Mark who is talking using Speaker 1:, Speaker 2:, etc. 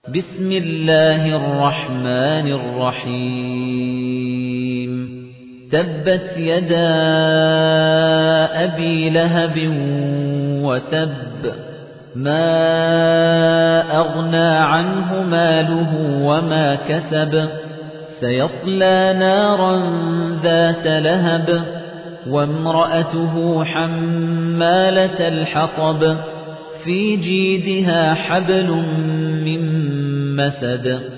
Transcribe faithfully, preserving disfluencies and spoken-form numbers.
Speaker 1: بسم الله الرحمن الرحيم تبت يدا أبي لهب وتب ما أغنى عنه ماله وما كسب سيصلى نارا ذات لهب وامرأته حمالة الحطب في جيدها حبل من مسد